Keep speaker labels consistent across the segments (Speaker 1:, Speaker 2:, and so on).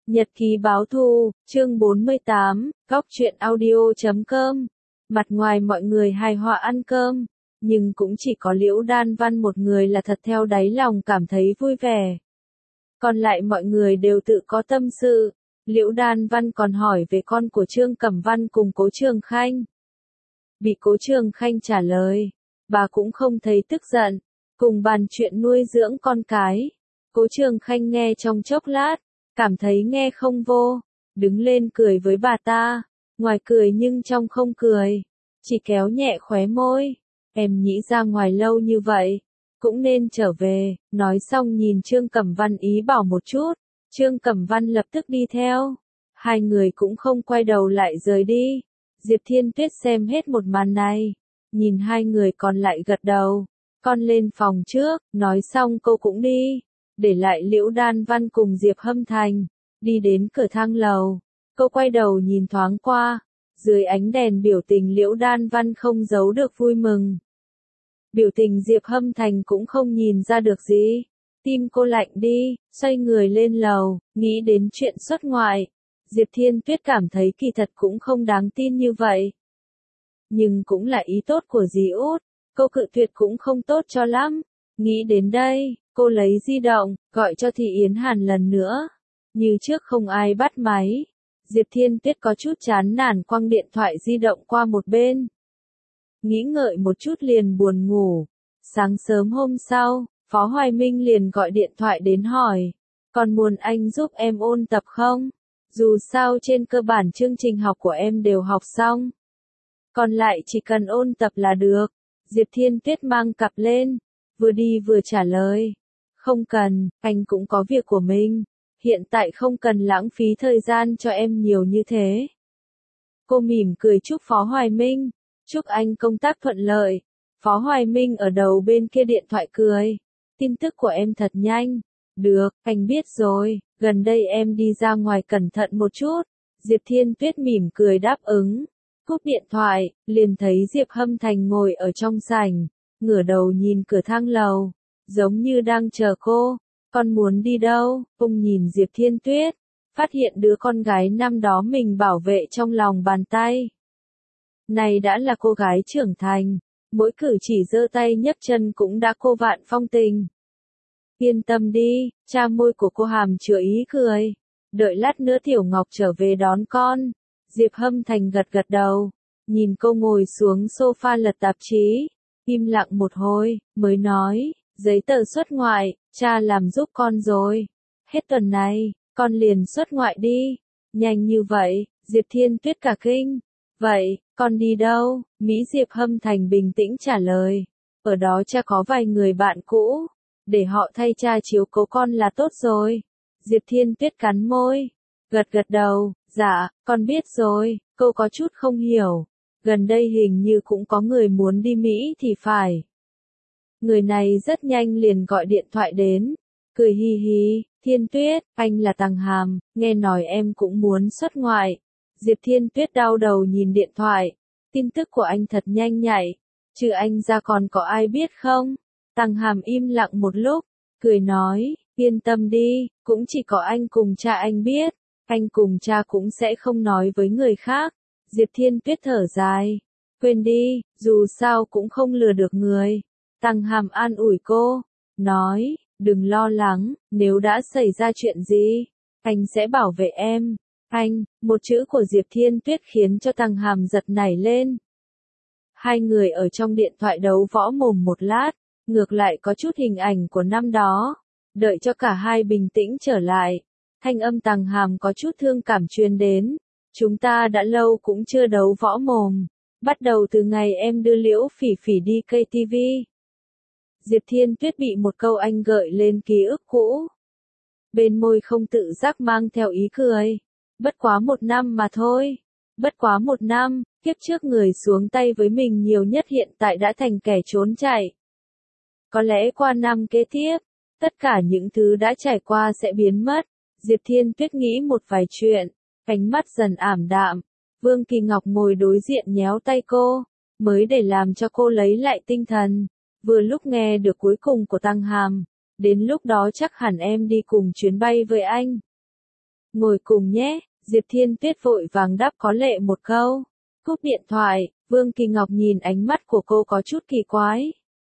Speaker 1: Nhật ký báo thù, chương 48, góc truyện audio.com. Mặt ngoài mọi người hài hòa ăn cơm, nhưng cũng chỉ có Liễu Đan Văn một người là thật theo đáy lòng cảm thấy vui vẻ. Còn lại mọi người đều tự có tâm sự. Liễu Đan Văn còn hỏi về con của Trương Cẩm Văn cùng Cố Trường Khanh. Bị Cố Trường Khanh trả lời, bà cũng không thấy tức giận, cùng bàn chuyện nuôi dưỡng con cái. Cố Trường Khanh nghe trong chốc lát, cảm thấy nghe không vô, đứng lên cười với bà ta, ngoài cười nhưng trong không cười, chỉ kéo nhẹ khóe môi. Em nghĩ ra ngoài lâu như vậy, cũng nên trở về. Nói xong nhìn Trương Cẩm Văn ý bảo một chút, Trương Cẩm Văn lập tức đi theo. Hai người cũng không quay đầu lại rời đi. Diệp Thiên Tuyết xem hết một màn này, nhìn hai người còn lại gật đầu. Con lên phòng trước, nói xong cô cũng đi, để lại Liễu Đan Văn cùng Diệp Hâm Thành. Đi đến cửa thang lầu, cô quay đầu nhìn thoáng qua, dưới ánh đèn biểu tình Liễu Đan Văn không giấu được vui mừng. Biểu tình Diệp Hâm Thành cũng không nhìn ra được gì. Tim cô lạnh đi, xoay người lên lầu, nghĩ đến chuyện xuất ngoại. Diệp Thiên Tuyết cảm thấy kỳ thật cũng không đáng tin như vậy. Nhưng cũng là ý tốt của dì út, cô cự tuyệt cũng không tốt cho lắm. Nghĩ đến đây, cô lấy di động, gọi cho Thị Yến Hàn lần nữa. Như trước không ai bắt máy. Diệp Thiên Tuyết có chút chán nản quăng điện thoại di động qua một bên. Nghĩ ngợi một chút liền buồn ngủ. Sáng sớm hôm sau, Phó Hoài Minh liền gọi điện thoại đến hỏi. Còn muốn anh giúp em ôn tập không? Dù sao trên cơ bản chương trình học của em đều học xong. Còn lại chỉ cần ôn tập là được. Diệp Thiên Tuyết mang cặp lên, vừa đi vừa trả lời. Không cần, anh cũng có việc của mình. Hiện tại không cần lãng phí thời gian cho em nhiều như thế. Cô mỉm cười chúc Phó Hoài Minh. Chúc anh công tác thuận lợi. Phó Hoài Minh ở đầu bên kia điện thoại cười. Tin tức của em thật nhanh. Được, anh biết rồi, gần đây em đi ra ngoài cẩn thận một chút. Diệp Thiên Tuyết mỉm cười đáp ứng. Cúp điện thoại, liền thấy Diệp Hâm Thành ngồi ở trong sảnh, ngửa đầu nhìn cửa thang lầu, giống như đang chờ cô. Con muốn đi đâu? Ông nhìn Diệp Thiên Tuyết, phát hiện đứa con gái năm đó mình bảo vệ trong lòng bàn tay. Này đã là cô gái trưởng thành, mỗi cử chỉ giơ tay nhấc chân cũng đã cô vạn phong tình. Yên tâm đi, cha môi của cô hàm chứa ý cười. Đợi lát nữa Tiểu Ngọc trở về đón con. Diệp Hâm Thành gật gật đầu, nhìn cô ngồi xuống sofa lật tạp chí, im lặng một hồi, mới nói, giấy tờ xuất ngoại, cha làm giúp con rồi. Hết tuần này, con liền xuất ngoại đi. Nhanh như vậy, Diệp Thiên Tuyết cả kinh. Vậy, con đi đâu? Mỹ Diệp Hâm Thành bình tĩnh trả lời. Ở đó cha có vài người bạn cũ, để họ thay cha chiếu cố con là tốt rồi. Diệp Thiên Tuyết cắn môi, gật gật đầu, dạ, con biết rồi. Cô có chút không hiểu. Gần đây hình như cũng có người muốn đi Mỹ thì phải. Người này rất nhanh liền gọi điện thoại đến, cười hi hi, Thiên Tuyết, anh là Tằng Hàm, nghe nói em cũng muốn xuất ngoại. Diệp Thiên Tuyết đau đầu nhìn điện thoại, tin tức của anh thật nhanh nhạy, trừ anh ra còn có ai biết không? Tằng Hàm im lặng một lúc, cười nói, yên tâm đi, cũng chỉ có anh cùng cha anh biết, anh cùng cha cũng sẽ không nói với người khác. Diệp Thiên Tuyết thở dài, quên đi, dù sao cũng không lừa được người. Tằng Hàm an ủi cô, nói, đừng lo lắng, nếu đã xảy ra chuyện gì, anh sẽ bảo vệ em. Anh, một chữ của Diệp Thiên Tuyết khiến cho Tằng Hàm giật nảy lên. Hai người ở trong điện thoại đấu võ mồm một lát, ngược lại có chút hình ảnh của năm đó. Đợi cho cả hai bình tĩnh trở lại, thanh âm Tằng Hàm có chút thương cảm truyền đến. Chúng ta đã lâu cũng chưa đấu võ mồm, bắt đầu từ ngày em đưa Liễu Phỉ Phỉ đi KTV. Diệp Thiên Tuyết bị một câu anh gợi lên ký ức cũ. Bên môi không tự giác mang theo ý cười. Bất quá 1 năm mà thôi. Bất quá 1 năm, kiếp trước người xuống tay với mình nhiều nhất hiện tại đã thành kẻ trốn chạy. Có lẽ qua năm kế tiếp, tất cả những thứ đã trải qua sẽ biến mất. Diệp Thiên Tuyết nghĩ một vài chuyện, ánh mắt dần ảm đạm. Vương Kỳ Ngọc ngồi đối diện nhéo tay cô, mới để làm cho cô lấy lại tinh thần. Vừa lúc nghe được cuối cùng của Tằng Hàm, đến lúc đó chắc hẳn em đi cùng chuyến bay với anh. ngồi cùng nhé, Diệp Thiên Tuyết vội vàng đáp có lệ một câu. Cúp điện thoại, Vương Kỳ Ngọc nhìn ánh mắt của cô có chút kỳ quái.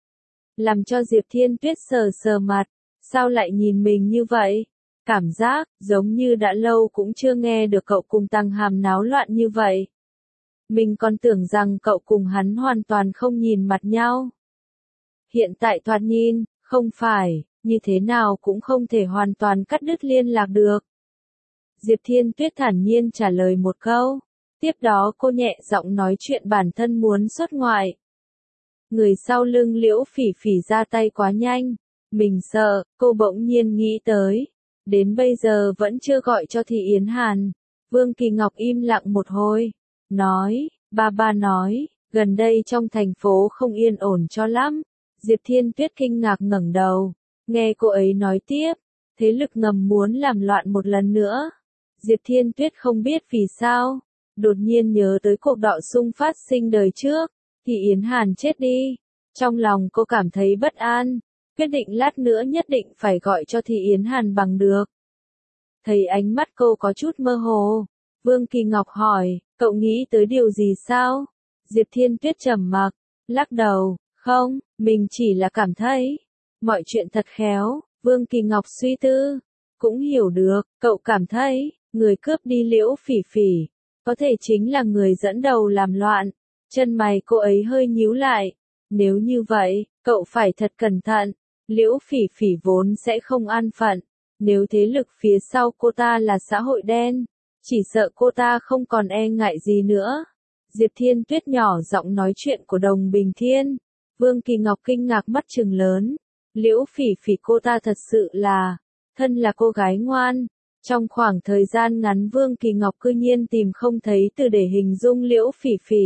Speaker 1: Làm cho Diệp Thiên Tuyết sờ sờ mặt, sao lại nhìn mình như vậy? Cảm giác, giống như đã lâu cũng chưa nghe được cậu cùng Tăng Hàm náo loạn như vậy. Mình còn tưởng rằng cậu cùng hắn hoàn toàn không nhìn mặt nhau. Hiện tại thoạt nhìn, không phải, như thế nào cũng không thể hoàn toàn cắt đứt liên lạc được. Diệp Thiên Tuyết thản nhiên trả lời một câu. Tiếp đó cô nhẹ giọng nói chuyện bản thân muốn xuất ngoại. Người sau lưng Liễu Phỉ Phỉ ra tay quá nhanh. Mình sợ, cô bỗng nhiên nghĩ tới. Đến bây giờ vẫn chưa gọi cho Thị Yến Hàn. Vương Kỳ Ngọc im lặng một hồi. Nói, ba nói, gần đây trong thành phố không yên ổn cho lắm. Diệp Thiên Tuyết kinh ngạc ngẩng đầu. Nghe cô ấy nói tiếp. Thế lực ngầm muốn làm loạn một lần nữa. Diệp Thiên Tuyết không biết vì sao. Đột nhiên nhớ tới cuộc đọ xung phát sinh đời trước. Thị Yến Hàn chết đi. Trong lòng cô cảm thấy bất an. Quyết định lát nữa nhất định phải gọi cho Thị Yến Hàn bằng được. Thấy ánh mắt cô có chút mơ hồ. Vương Kỳ Ngọc hỏi, cậu nghĩ tới điều gì sao? Diệp Thiên Tuyết trầm mặc, lắc đầu, không, mình chỉ là cảm thấy. Mọi chuyện thật khéo, Vương Kỳ Ngọc suy tư. Cũng hiểu được, cậu cảm thấy, người cướp đi Liễu Phỉ Phỉ. Có thể chính là người dẫn đầu làm loạn. Chân mày cô ấy hơi nhíu lại. Nếu như vậy, cậu phải thật cẩn thận. Liễu Phỉ Phỉ vốn sẽ không an phận. Nếu thế lực phía sau cô ta là xã hội đen, chỉ sợ cô ta không còn e ngại gì nữa. Diệp Thiên Tuyết nhỏ giọng nói chuyện của Đồng Bình Thiên. Vương Kỳ Ngọc kinh ngạc mắt trừng lớn. Liễu Phỉ Phỉ cô ta thật sự là, thân là cô gái ngoan. Trong khoảng thời gian ngắn Vương Kỳ Ngọc cư nhiên tìm không thấy từ để hình dung Liễu Phỉ Phỉ.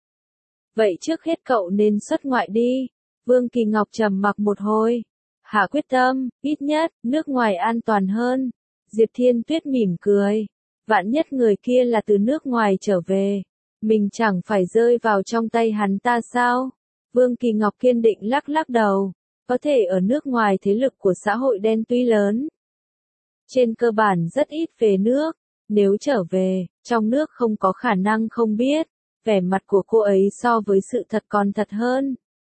Speaker 1: Vậy trước hết cậu nên xuất ngoại đi. Vương Kỳ Ngọc trầm mặc một hồi. Hạ quyết tâm, ít nhất, nước ngoài an toàn hơn. Diệp Thiên Tuyết mỉm cười. Vạn nhất người kia là từ nước ngoài trở về. Mình chẳng phải rơi vào trong tay hắn ta sao? Vương Kỳ Ngọc kiên định lắc lắc đầu. Có thể ở nước ngoài thế lực của xã hội đen tuy lớn. Trên cơ bản rất ít về nước. Nếu trở về, trong nước không có khả năng không biết. Vẻ mặt của cô ấy so với sự thật còn thật hơn.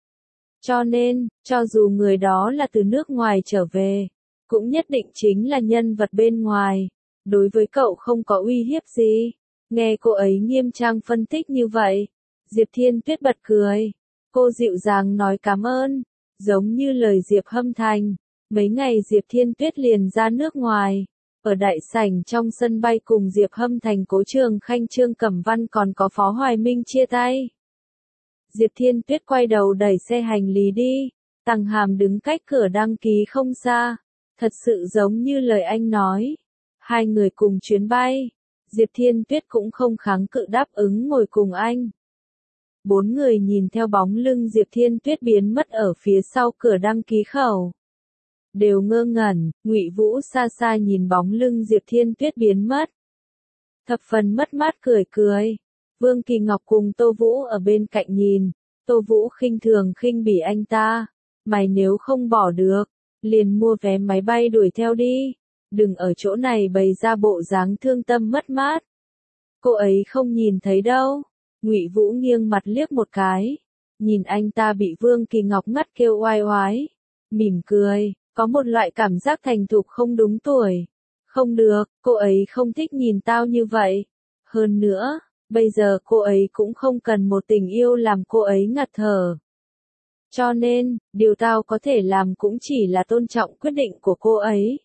Speaker 1: Cho nên, cho dù người đó là từ nước ngoài trở về, cũng nhất định chính là nhân vật bên ngoài. Đối với cậu không có uy hiếp gì. Nghe cô ấy nghiêm trang phân tích như vậy. Diệp Thiên Tuyết bật cười. Cô dịu dàng nói cảm ơn. Giống như lời Diệp Hâm Thành. Mấy ngày Diệp Thiên Tuyết liền ra nước ngoài. Ở đại sảnh trong sân bay cùng Diệp Hâm Thành Cố Trường Khanh Trương Cẩm Văn còn có Phó Hoài Minh chia tay. Diệp Thiên Tuyết quay đầu đẩy xe hành lý đi. Tăng Hàm đứng cách cửa đăng ký không xa. Thật sự giống như lời anh nói. Hai người cùng chuyến bay. Diệp Thiên Tuyết cũng không kháng cự đáp ứng ngồi cùng anh. Bốn người nhìn theo bóng lưng Diệp Thiên Tuyết biến mất ở phía sau cửa đăng ký khẩu. Đều ngơ ngẩn, Ngụy Vũ xa xa nhìn bóng lưng Diệp Thiên Tuyết biến mất. Thập phần mất mát cười cười. Vương Kỳ Ngọc cùng Tô Vũ ở bên cạnh nhìn. Tô Vũ khinh thường khinh bỉ anh ta. Mày nếu không bỏ được, liền mua vé máy bay đuổi theo đi. Đừng ở chỗ này bày ra bộ dáng thương tâm mất mát. Cô ấy không nhìn thấy đâu. Ngụy Vũ nghiêng mặt liếc một cái. Nhìn anh ta bị Vương Kỳ Ngọc ngắt kêu oai oái. Mỉm cười, có một loại cảm giác thành thục không đúng tuổi. Không được, cô ấy không thích nhìn tao như vậy. Hơn nữa, bây giờ cô ấy cũng không cần một tình yêu làm cô ấy ngạt thở. Cho nên, điều tao có thể làm cũng chỉ là tôn trọng quyết định của cô ấy.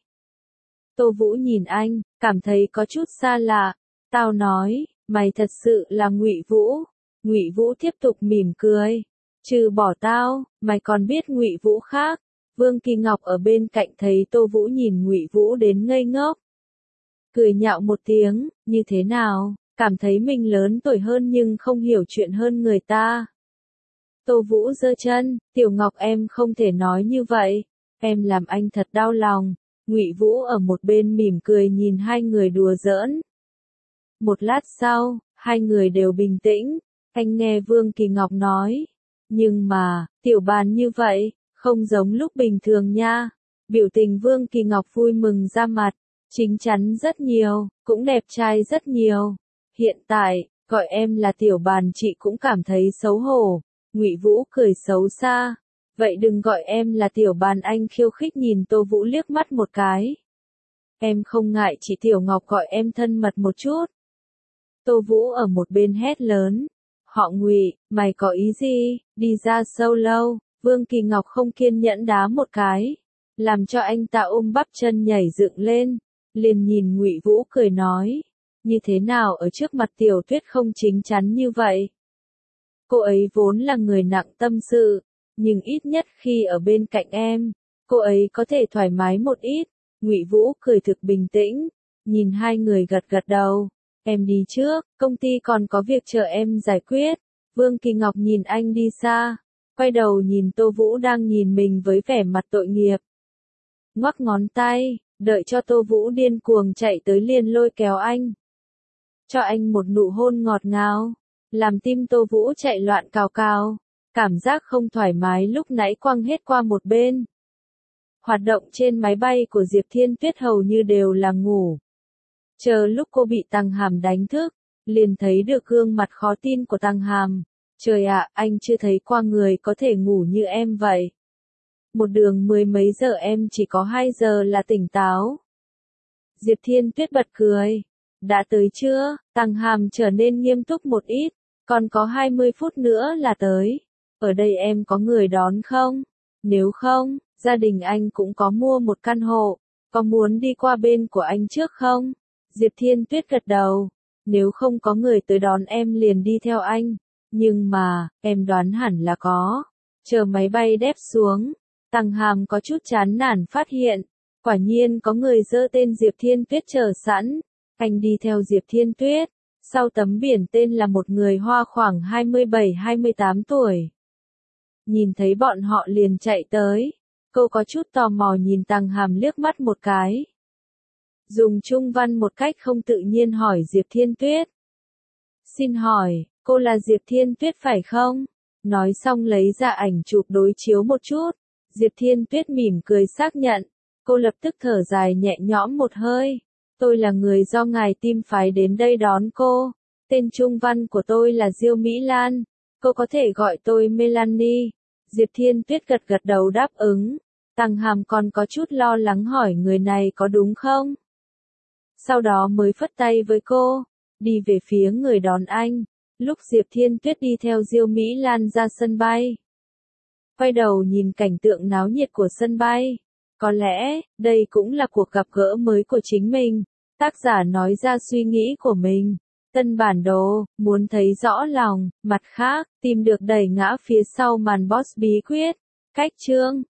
Speaker 1: Tô Vũ nhìn anh, cảm thấy có chút xa lạ. Tao nói, mày thật sự là Ngụy Vũ. Ngụy Vũ tiếp tục mỉm cười. Trừ bỏ tao, mày còn biết Ngụy Vũ khác. Vương Kỳ Ngọc ở bên cạnh thấy Tô Vũ nhìn Ngụy Vũ đến ngây ngốc. Cười nhạo một tiếng, như thế nào, cảm thấy mình lớn tuổi hơn nhưng không hiểu chuyện hơn người ta. Tô Vũ giơ chân, Tiểu Ngọc em không thể nói như vậy, em làm anh thật đau lòng. Ngụy Vũ ở một bên mỉm cười nhìn hai người đùa giỡn. Một lát sau, hai người đều bình tĩnh, anh nghe Vương Kỳ Ngọc nói. Nhưng mà, Tiểu Bàn như vậy, không giống lúc bình thường nha. Biểu tình Vương Kỳ Ngọc vui mừng ra mặt. Chín chắn rất nhiều, cũng đẹp trai rất nhiều. Hiện tại, gọi em là tiểu bàn chị cũng cảm thấy xấu hổ. Ngụy Vũ cười xấu xa. Vậy đừng gọi em là tiểu bàn, anh khiêu khích nhìn Tô Vũ liếc mắt một cái. Em không ngại chị Tiểu Ngọc gọi em thân mật một chút. Tô Vũ ở một bên hét lớn. Họ Ngụy, mày có ý gì, đi ra solo. Vương Kỳ Ngọc không kiên nhẫn đá một cái, làm cho anh ta ôm bắp chân nhảy dựng lên, liền nhìn Ngụy Vũ cười nói, như thế nào ở trước mặt Tiểu Tuyết không chín chắn như vậy? Cô ấy vốn là người nặng tâm sự, nhưng ít nhất khi ở bên cạnh em, cô ấy có thể thoải mái một ít. Ngụy Vũ cười thực bình tĩnh, nhìn hai người gật gật đầu, em đi trước, công ty còn có việc chờ em giải quyết. Vương Kỳ Ngọc nhìn anh đi xa, quay đầu nhìn Tô Vũ đang nhìn mình với vẻ mặt tội nghiệp. Ngoắc ngón tay, đợi cho Tô Vũ điên cuồng chạy tới liền lôi kéo anh. Cho anh một nụ hôn ngọt ngào, làm tim Tô Vũ chạy loạn cào cào, cảm giác không thoải mái lúc nãy quăng hết qua một bên. Hoạt động trên máy bay của Diệp Thiên Tuyết hầu như đều là ngủ. Chờ lúc cô bị Tăng Hàm đánh thức, liền thấy được gương mặt khó tin của Tăng Hàm. Trời ạ, anh chưa thấy qua người có thể ngủ như em vậy. Một đường mười mấy giờ em chỉ có 2 giờ là tỉnh táo. Diệp Thiên Tuyết bật cười. Đã tới chưa? Tăng Hàm trở nên nghiêm túc một ít. Còn có 20 phút nữa là tới. Ở đây em có người đón không? Nếu không, gia đình anh cũng có mua một căn hộ. Có muốn đi qua bên của anh trước không? Diệp Thiên Tuyết gật đầu. Nếu không có người tới đón em liền đi theo anh. Nhưng mà, em đoán hẳn là có. Chờ máy bay đáp xuống, Tăng Hàm có chút chán nản phát hiện, quả nhiên có người giơ tên Diệp Thiên Tuyết chờ sẵn. Anh đi theo Diệp Thiên Tuyết, sau tấm biển tên là một người Hoa khoảng 27-28 tuổi. Nhìn thấy bọn họ liền chạy tới, cô có chút tò mò nhìn Tăng Hàm liếc mắt một cái. Dùng Trung văn một cách không tự nhiên hỏi Diệp Thiên Tuyết. Xin hỏi, cô là Diệp Thiên Tuyết phải không? Nói xong lấy ra ảnh chụp đối chiếu một chút. Diệp Thiên Tuyết mỉm cười xác nhận. Cô lập tức thở dài nhẹ nhõm một hơi. Tôi là người do ngài Tim phái đến đây đón cô. Tên Trung văn của tôi là Diêu Mỹ Lan. Cô có thể gọi tôi Melanie. Diệp Thiên Tuyết gật gật đầu đáp ứng. Tăng Hàm còn có chút lo lắng hỏi người này có đúng không? Sau đó mới phất tay với cô, đi về phía người đón anh. Lúc Diệp Thiên Tuyết đi theo Diêu Mỹ Lan ra sân bay, quay đầu nhìn cảnh tượng náo nhiệt của sân bay. Có lẽ, đây cũng là cuộc gặp gỡ mới của chính mình. Tác giả nói ra suy nghĩ của mình. Tân bản đồ, muốn thấy rõ lòng. Mặt khác, tìm được đẩy ngã phía sau màn boss bí quyết. Cách chương